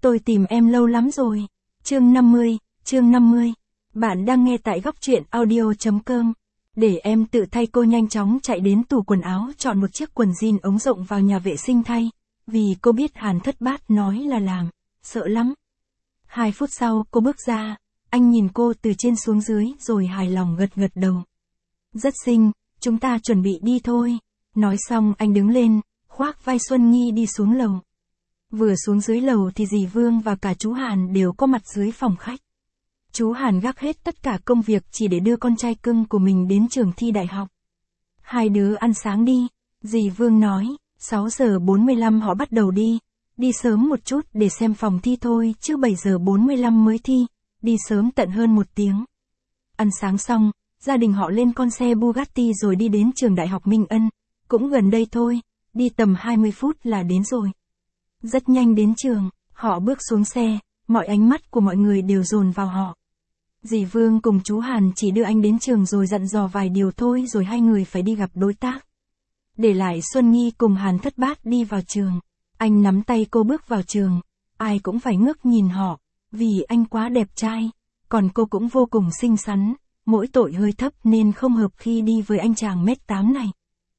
Tôi tìm em lâu lắm rồi. Chương 50. Bạn đang nghe tại góc truyện audio.com. Để em tự thay. Cô nhanh chóng chạy đến tủ quần áo chọn một chiếc quần jean ống rộng vào nhà vệ sinh thay. Vì cô biết Hàn Thất Bát nói là làm. Sợ lắm. 2 phút sau cô bước ra. Anh nhìn cô từ trên xuống dưới rồi hài lòng gật gật đầu. Rất xinh, chúng ta chuẩn bị đi thôi. Nói xong anh đứng lên, khoác vai Xuân Nghi đi xuống lầu. Vừa xuống dưới lầu thì dì Vương và cả chú Hàn đều có mặt dưới phòng khách. Chú Hàn gác hết tất cả công việc chỉ để đưa con trai cưng của mình đến trường thi đại học. Hai đứa ăn sáng đi, dì Vương nói, 6 giờ 45 họ bắt đầu đi. Đi sớm một chút để xem phòng thi thôi chứ 7 giờ 45 mới thi, đi sớm tận hơn 1 tiếng. Ăn sáng xong, gia đình họ lên con xe Bugatti rồi đi đến trường đại học Minh Ân, cũng gần đây thôi, đi tầm 20 phút là đến rồi. Rất nhanh đến trường, họ bước xuống xe, mọi ánh mắt của mọi người đều dồn vào họ. Dì Vương cùng chú Hàn chỉ đưa anh đến trường rồi dặn dò vài điều thôi rồi hai người phải đi gặp đối tác. Để lại Xuân Nghi cùng Hàn Thất Bát đi vào trường. Anh nắm tay cô bước vào trường, ai cũng phải ngước nhìn họ, vì anh quá đẹp trai, còn cô cũng vô cùng xinh xắn, mỗi tội hơi thấp nên không hợp khi đi với anh chàng 1m8 này.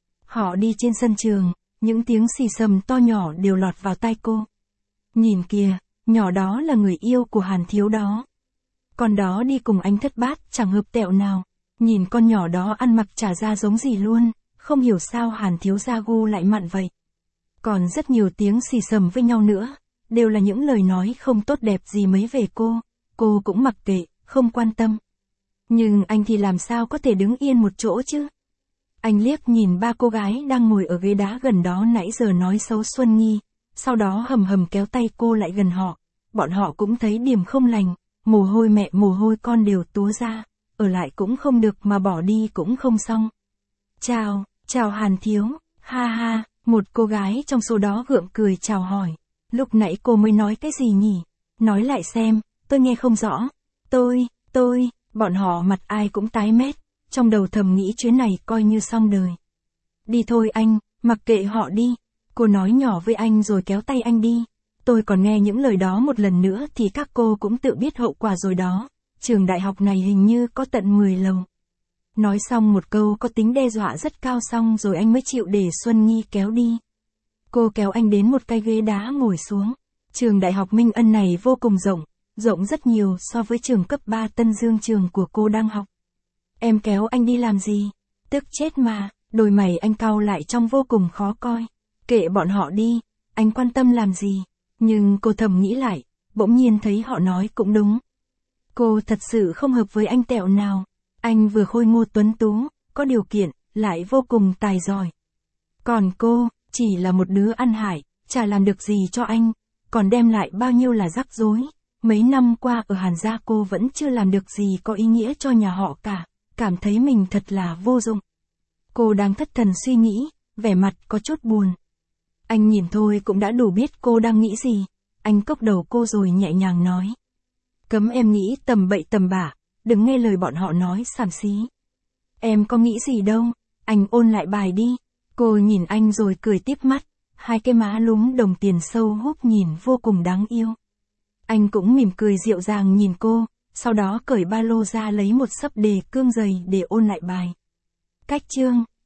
Họ đi trên sân trường, những tiếng xì xầm to nhỏ đều lọt vào tai cô. Nhìn kìa, nhỏ đó là người yêu của Hàn thiếu đó. Con đó đi cùng anh Thất Bát chẳng hợp tẹo nào, nhìn con nhỏ đó ăn mặc chả ra giống gì luôn, không hiểu sao Hàn thiếu gia gu lại mặn vậy. Còn rất nhiều tiếng xì xầm với nhau nữa, đều là những lời nói không tốt đẹp gì mấy về cô cũng mặc kệ, không quan tâm. Nhưng anh thì làm sao có thể đứng yên một chỗ chứ? Anh liếc nhìn 3 cô gái đang ngồi ở ghế đá gần đó nãy giờ nói xấu Xuân Nghi, sau đó hầm hầm kéo tay cô lại gần họ. Bọn họ cũng thấy điểm không lành, mồ hôi mẹ mồ hôi con đều túa ra, ở lại cũng không được mà bỏ đi cũng không xong. Chào Hàn thiếu, ha ha, một cô gái trong số đó gượng cười chào hỏi. Lúc nãy cô mới nói cái gì nhỉ? Nói lại xem, tôi nghe không rõ. Tôi, bọn họ mặt ai cũng tái mét, trong đầu thầm nghĩ chuyến này coi như xong đời. Đi thôi anh, mặc kệ họ đi. Cô nói nhỏ với anh rồi kéo tay anh đi. Tôi còn nghe những lời đó một lần nữa thì các cô cũng tự biết hậu quả rồi đó. Trường đại học này hình như có tận 10 lầu. Nói xong một câu có tính đe dọa rất cao xong rồi anh mới chịu để Xuân Nghi kéo đi. Cô kéo anh đến một cái ghế đá ngồi xuống. Trường đại học Minh Ân này vô cùng rộng rất nhiều so với trường cấp 3 Tân Dương trường của cô đang học. Em kéo anh đi làm gì? Tức chết mà, đôi mày anh cau lại trông vô cùng khó coi. Kệ bọn họ đi, anh quan tâm làm gì? Nhưng cô thầm nghĩ lại, bỗng nhiên thấy họ nói cũng đúng. Cô thật sự không hợp với anh tẹo nào. Anh vừa khôi ngô tuấn tú, có điều kiện, lại vô cùng tài giỏi. Còn cô, chỉ là một đứa ăn hại, chả làm được gì cho anh, còn đem lại bao nhiêu là rắc rối. Mấy năm qua ở Hàn gia cô vẫn chưa làm được gì có ý nghĩa cho nhà họ cả, cảm thấy mình thật là vô dụng. Cô đang thất thần suy nghĩ, vẻ mặt có chút buồn. Anh nhìn thôi cũng đã đủ biết cô đang nghĩ gì. Anh cốc đầu cô rồi nhẹ nhàng nói. Cấm em nghĩ tầm bậy tầm bạ, đừng nghe lời bọn họ nói xàm xí. Em có nghĩ gì đâu, anh ôn lại bài đi. Cô nhìn anh rồi cười tiếp mắt, hai cái má lúm đồng tiền sâu húp nhìn vô cùng đáng yêu. Anh cũng mỉm cười dịu dàng nhìn cô, sau đó cởi ba lô ra lấy một xấp đề cương dày để ôn lại bài. Cách chương